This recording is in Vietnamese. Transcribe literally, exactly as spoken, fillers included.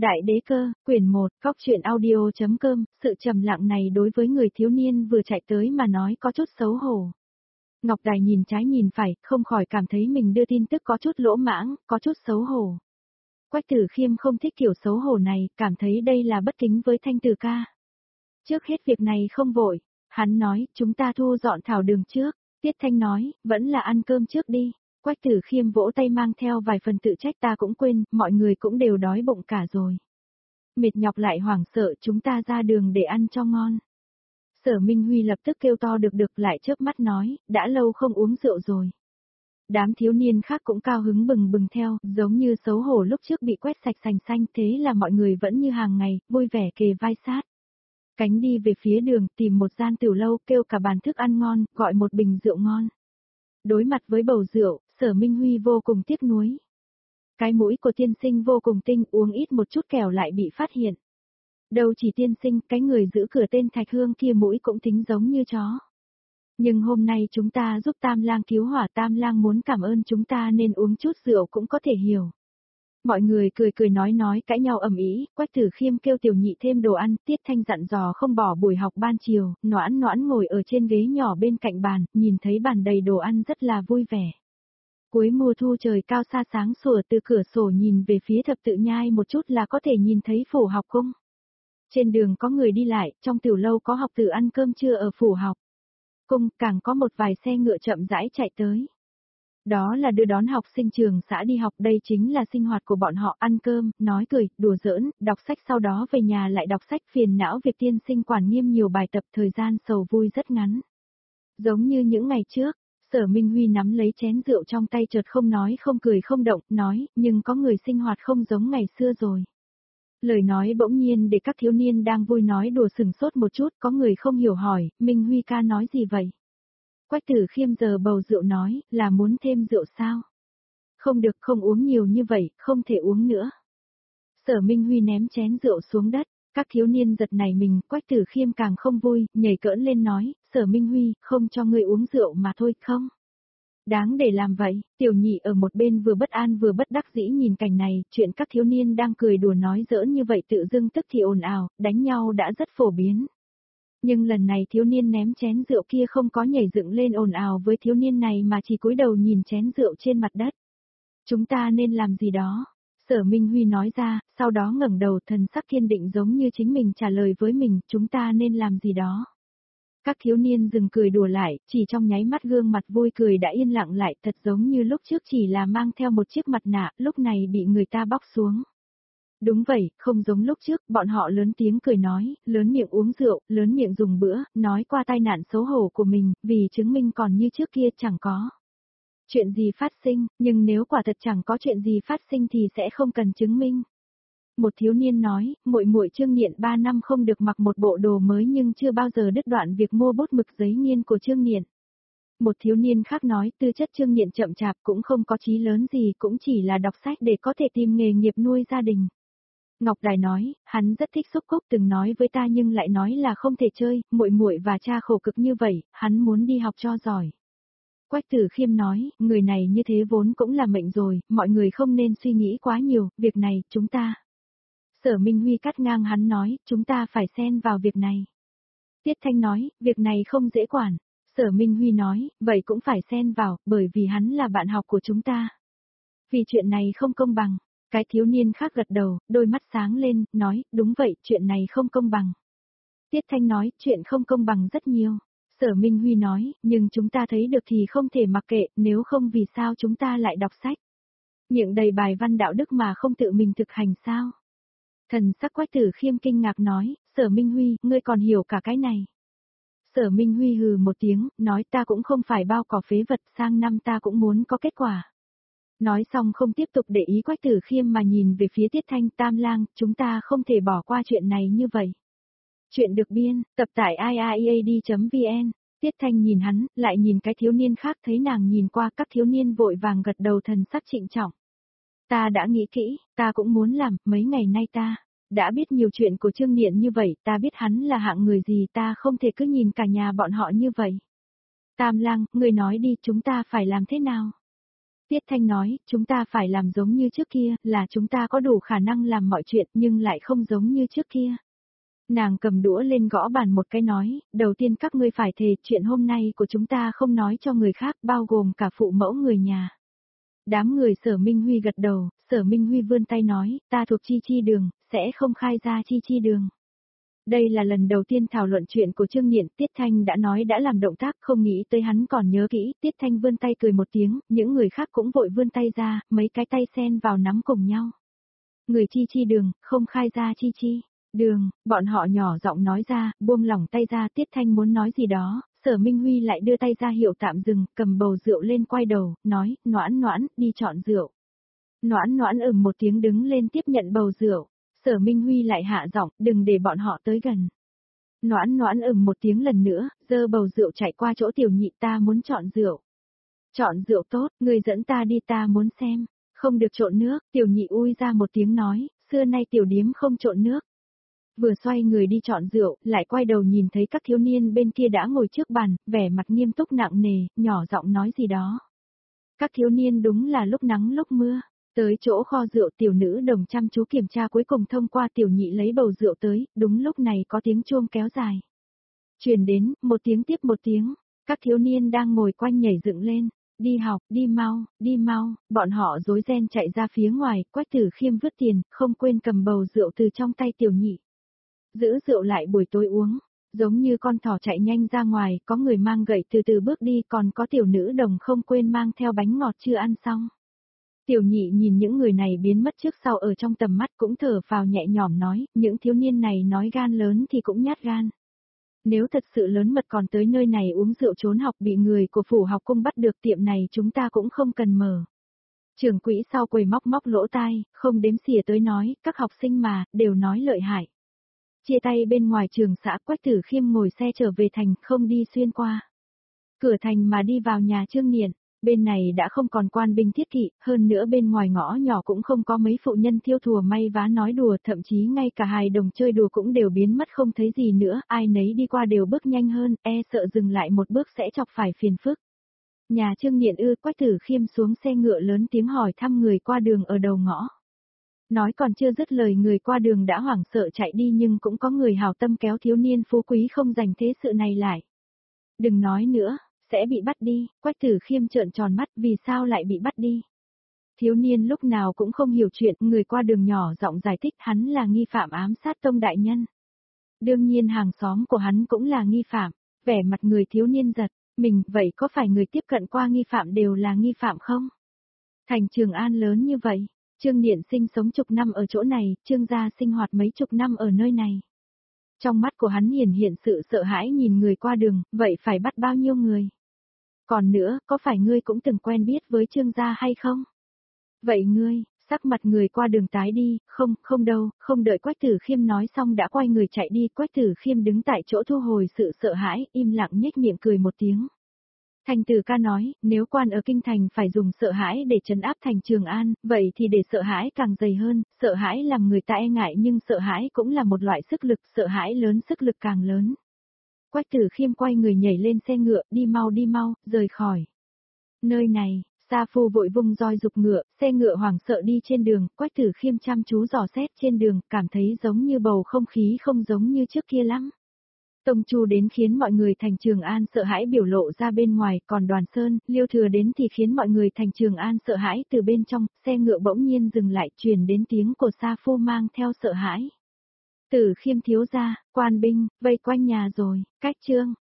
Đại đế cơ, quyển một, Cóc truyện audio.com, sự trầm lặng này đối với người thiếu niên vừa chạy tới mà nói có chút xấu hổ. Ngọc Đài nhìn trái nhìn phải, không khỏi cảm thấy mình đưa tin tức có chút lỗ mãng, có chút xấu hổ. Quách Tử Khiêm không thích kiểu xấu hổ này, cảm thấy đây là bất kính với Thanh Tử ca. Trước hết việc này không vội, hắn nói, chúng ta thu dọn thảo đường trước. Tiết Thanh nói, vẫn là ăn cơm trước đi. Quách Tử Khiêm vỗ tay mang theo vài phần tự trách, ta cũng quên, mọi người cũng đều đói bụng cả rồi. Mệt nhọc lại hoảng sợ, chúng ta ra đường để ăn cho ngon. Sở Minh Huy lập tức kêu to được được, lại chớp mắt nói, đã lâu không uống rượu rồi. Đám thiếu niên khác cũng cao hứng bừng bừng theo, giống như xấu hổ lúc trước bị quét sạch sành xanh, thế là mọi người vẫn như hàng ngày, vui vẻ kề vai sát. Cánh đi về phía đường, tìm một gian tiểu lâu, kêu cả bàn thức ăn ngon, gọi một bình rượu ngon. Đối mặt với bầu rượu, Sở Minh Huy vô cùng tiếc nuối. Cái mũi của tiên sinh vô cùng tinh, uống ít một chút kẻo lại bị phát hiện. Đâu chỉ tiên sinh, cái người giữ cửa tên Thạch Hương kia mũi cũng tính giống như chó. Nhưng hôm nay chúng ta giúp Tam Lang cứu hỏa, Tam Lang muốn cảm ơn chúng ta nên uống chút rượu cũng có thể hiểu. Mọi người cười cười nói nói cãi nhau ầm ĩ, Quách Tử Khiêm kêu Tiểu Nhị thêm đồ ăn, Tiết Thanh dặn dò không bỏ buổi học ban chiều, Noãn Noãn ngồi ở trên ghế nhỏ bên cạnh bàn, nhìn thấy bàn đầy đồ ăn rất là vui vẻ. Cuối mùa thu trời cao xa sáng sủa, từ cửa sổ nhìn về phía thập tự nhai một chút là có thể nhìn thấy phủ học cung. Trên đường có người đi lại, trong tiểu lâu có học tử ăn cơm trưa ở phủ học cung, càng có một vài xe ngựa chậm rãi chạy tới. Đó là đưa đón học sinh trường xã đi học, đây chính là sinh hoạt của bọn họ, ăn cơm, nói cười, đùa giỡn, đọc sách sau đó về nhà lại đọc sách, phiền não việc tiên sinh quản nghiêm nhiều bài tập, thời gian sầu vui rất ngắn. Giống như những ngày trước, Sở Minh Huy nắm lấy chén rượu trong tay chợt không nói không cười không động, nói, nhưng có người sinh hoạt không giống ngày xưa rồi. Lời nói bỗng nhiên để các thiếu niên đang vui nói đùa sừng sốt một chút, có người không hiểu hỏi, Minh Huy ca nói gì vậy? Quách Tử Khiêm giờ bầu rượu nói, là muốn thêm rượu sao? Không được, không uống nhiều như vậy, không thể uống nữa. Sở Minh Huy ném chén rượu xuống đất, các thiếu niên giật nảy mình, Quách Tử Khiêm càng không vui, nhảy cỡn lên nói, Sở Minh Huy, không cho ngươi uống rượu mà thôi, không? Đáng để làm vậy, Tiểu Nhị ở một bên vừa bất an vừa bất đắc dĩ nhìn cảnh này, chuyện các thiếu niên đang cười đùa nói giỡn như vậy tự dưng tức thì ồn ào, đánh nhau đã rất phổ biến. Nhưng lần này thiếu niên ném chén rượu kia không có nhảy dựng lên ồn ào với thiếu niên này mà chỉ cúi đầu nhìn chén rượu trên mặt đất. Chúng ta nên làm gì đó? Sở Minh Huy nói ra, sau đó ngẩng đầu, thần sắc kiên định giống như chính mình trả lời với mình, chúng ta nên làm gì đó. Các thiếu niên dừng cười đùa lại, chỉ trong nháy mắt gương mặt vui cười đã yên lặng lại, thật giống như lúc trước chỉ là mang theo một chiếc mặt nạ, lúc này bị người ta bóc xuống. Đúng vậy, không giống lúc trước, bọn họ lớn tiếng cười nói, lớn miệng uống rượu, lớn miệng dùng bữa, nói qua tai nạn xấu hổ của mình, vì chứng minh còn như trước kia chẳng có chuyện gì phát sinh, nhưng nếu quả thật chẳng có chuyện gì phát sinh thì sẽ không cần chứng minh. Một thiếu niên nói, muội muội Trương Niệm ba năm không được mặc một bộ đồ mới nhưng chưa bao giờ đứt đoạn việc mua bút mực giấy nghiên của Trương Niệm. Một thiếu niên khác nói, tư chất Trương Niệm chậm chạp cũng không có chí lớn gì, cũng chỉ là đọc sách để có thể tìm nghề nghiệp nuôi gia đình. Ngọc Đài nói, hắn rất thích xúc cúc, từng nói với ta nhưng lại nói là không thể chơi, muội muội và cha khổ cực như vậy, hắn muốn đi học cho giỏi. Quách Tử Khiêm nói, người này như thế vốn cũng là mệnh rồi, mọi người không nên suy nghĩ quá nhiều, việc này, chúng ta. Sở Minh Huy cắt ngang hắn nói, chúng ta phải xen vào việc này. Tiết Thanh nói, việc này không dễ quản. Sở Minh Huy nói, vậy cũng phải xen vào, bởi vì hắn là bạn học của chúng ta. Vì chuyện này không công bằng. Cái thiếu niên khác gật đầu, đôi mắt sáng lên, nói, đúng vậy, chuyện này không công bằng. Tiết Thanh nói, chuyện không công bằng rất nhiều. Sở Minh Huy nói, nhưng chúng ta thấy được thì không thể mặc kệ, nếu không vì sao chúng ta lại đọc sách. Miệng đầy bài văn đạo đức mà không tự mình thực hành sao? Thần sắc Quách Tử Khiêm kinh ngạc nói, Sở Minh Huy, ngươi còn hiểu cả cái này. Sở Minh Huy hừ một tiếng, nói ta cũng không phải bao cỏ phế vật, sang năm ta cũng muốn có kết quả. Nói xong không tiếp tục để ý Quách Tử Khiêm mà nhìn về phía Tiết Thanh, Tam Lang, chúng ta không thể bỏ qua chuyện này như vậy. Chuyện được biên, tập tại i i a d chấm v n. Tiết Thanh nhìn hắn, lại nhìn cái thiếu niên khác, thấy nàng nhìn qua, các thiếu niên vội vàng gật đầu, thần sắc trịnh trọng. Ta đã nghĩ kỹ, ta cũng muốn làm, mấy ngày nay ta đã biết nhiều chuyện của Trương Niệm như vậy, ta biết hắn là hạng người gì, ta không thể cứ nhìn cả nhà bọn họ như vậy. Tam Lang, người nói đi, chúng ta phải làm thế nào? Tiết Thanh nói, chúng ta phải làm giống như trước kia, là chúng ta có đủ khả năng làm mọi chuyện nhưng lại không giống như trước kia. Nàng cầm đũa lên gõ bàn một cái nói, đầu tiên các ngươi phải thề chuyện hôm nay của chúng ta không nói cho người khác bao gồm cả phụ mẫu người nhà. Đám người Sở Minh Huy gật đầu, Sở Minh Huy vươn tay nói, ta thuộc Chi Chi Đường, sẽ không khai ra Chi Chi Đường. Đây là lần đầu tiên thảo luận chuyện của Trương Niệm, Tiết Thanh đã nói đã làm động tác, không nghĩ tới hắn còn nhớ kỹ, Tiết Thanh vươn tay cười một tiếng, những người khác cũng vội vươn tay ra, mấy cái tay xen vào nắm cùng nhau. Người Chi Chi Đường, không khai ra Chi Chi Đường, bọn họ nhỏ giọng nói ra, buông lỏng tay ra, Tiết Thanh muốn nói gì đó, Sở Minh Huy lại đưa tay ra hiệu tạm dừng, cầm bầu rượu lên quay đầu, nói, Noãn Noãn, đi chọn rượu. Noãn Noãn ừm một tiếng đứng lên tiếp nhận bầu rượu. Sở Minh Huy lại hạ giọng, đừng để bọn họ tới gần. Noãn Noãn ừm một tiếng lần nữa, giơ bầu rượu chạy qua chỗ tiểu nhị, ta muốn chọn rượu. Chọn rượu tốt, người dẫn ta đi, ta muốn xem. Không được trộn nước, tiểu nhị ui ra một tiếng nói, xưa nay tiểu điếm không trộn nước. Vừa xoay người đi chọn rượu, lại quay đầu nhìn thấy các thiếu niên bên kia đã ngồi trước bàn, vẻ mặt nghiêm túc nặng nề, nhỏ giọng nói gì đó. Các thiếu niên đúng là lúc nắng lúc mưa. Tới chỗ kho rượu, tiểu nữ đồng chăm chú kiểm tra, cuối cùng thông qua tiểu nhị lấy bầu rượu tới, đúng lúc này có tiếng chuông kéo dài. Truyền đến, một tiếng tiếp một tiếng, các thiếu niên đang ngồi quanh nhảy dựng lên, đi học, đi mau, đi mau, bọn họ rối ren chạy ra phía ngoài, Quách Tử Khiêm vứt tiền, không quên cầm bầu rượu từ trong tay tiểu nhị. Giữ rượu lại buổi tối uống, giống như con thỏ chạy nhanh ra ngoài, có người mang gậy từ từ bước đi, còn có tiểu nữ đồng không quên mang theo bánh ngọt chưa ăn xong. Tiểu nhị nhìn những người này biến mất trước sau ở trong tầm mắt cũng thở phào nhẹ nhõm nói, những thiếu niên này nói gan lớn thì cũng nhát gan. Nếu thật sự lớn mật còn tới nơi này uống rượu trốn học bị người của phủ học cung bắt được, tiệm này chúng ta cũng không cần mở. Trưởng quỹ sau quầy móc móc lỗ tai, không đếm xỉa tới nói, các học sinh mà, đều nói lợi hại. Chia tay bên ngoài trường xã, Quách Tử Khiêm ngồi xe trở về thành, không đi xuyên qua cửa thành mà đi vào nhà Trương Niệm. Bên này đã không còn quan binh thiết kỵ, hơn nữa bên ngoài ngõ nhỏ cũng không có mấy phụ nhân thiêu thùa may vá nói đùa, thậm chí ngay cả hài đồng chơi đùa cũng đều biến mất không thấy gì nữa, ai nấy đi qua đều bước nhanh hơn, e sợ dừng lại một bước sẽ chọc phải phiền phức. Nhà Trương Niệm ư, Quách Tử Khiêm xuống xe ngựa lớn tiếng hỏi thăm người qua đường ở đầu ngõ. Nói còn chưa dứt lời, người qua đường đã hoảng sợ chạy đi, nhưng cũng có người hảo tâm kéo thiếu niên phú quý không dành thế sự này lại. Đừng nói nữa. Sẽ bị bắt đi, Quách Tử Khiêm trợn tròn mắt, vì sao lại bị bắt đi? Thiếu niên lúc nào cũng không hiểu chuyện, người qua đường nhỏ giọng giải thích hắn là nghi phạm ám sát Tông đại nhân. Đương nhiên hàng xóm của hắn cũng là nghi phạm, vẻ mặt người thiếu niên giật, mình, vậy có phải người tiếp cận qua nghi phạm đều là nghi phạm không? Thành Trường An lớn như vậy, Trương Niệm sinh sống chục năm ở chỗ này, Trương gia sinh hoạt mấy chục năm ở nơi này. Trong mắt của hắn hiển hiện sự sợ hãi nhìn người qua đường, vậy phải bắt bao nhiêu người? Còn nữa, có phải ngươi cũng từng quen biết với Trương gia hay không? Vậy ngươi, sắc mặt người qua đường tái đi, không, không đâu, không đợi Quách Tử Khiêm nói xong đã quay người chạy đi, Quách Tử Khiêm đứng tại chỗ thu hồi sự sợ hãi, im lặng nhếch miệng cười một tiếng. Thành Tử ca nói, nếu quan ở kinh thành phải dùng sợ hãi để trấn áp thành Trường An, vậy thì để sợ hãi càng dày hơn, sợ hãi làm người ta e ngại nhưng sợ hãi cũng là một loại sức lực, sợ hãi lớn sức lực càng lớn. Quách Tử Khiêm quay người nhảy lên xe ngựa, đi mau đi mau, rời khỏi nơi này. Sa Phu vội vung roi giục ngựa, xe ngựa hoảng sợ đi trên đường, Quách Tử Khiêm chăm chú dò xét trên đường, cảm thấy giống như bầu không khí không giống như trước kia lắm. Tông Chu đến khiến mọi người thành Trường An sợ hãi biểu lộ ra bên ngoài, còn Đoàn Sơn, Liêu Thừa đến thì khiến mọi người thành Trường An sợ hãi từ bên trong, xe ngựa bỗng nhiên dừng lại, truyền đến tiếng của Sa Phu mang theo sợ hãi. Tử Khiêm thiếu gia, quan binh, vây quanh nhà rồi, cách Trương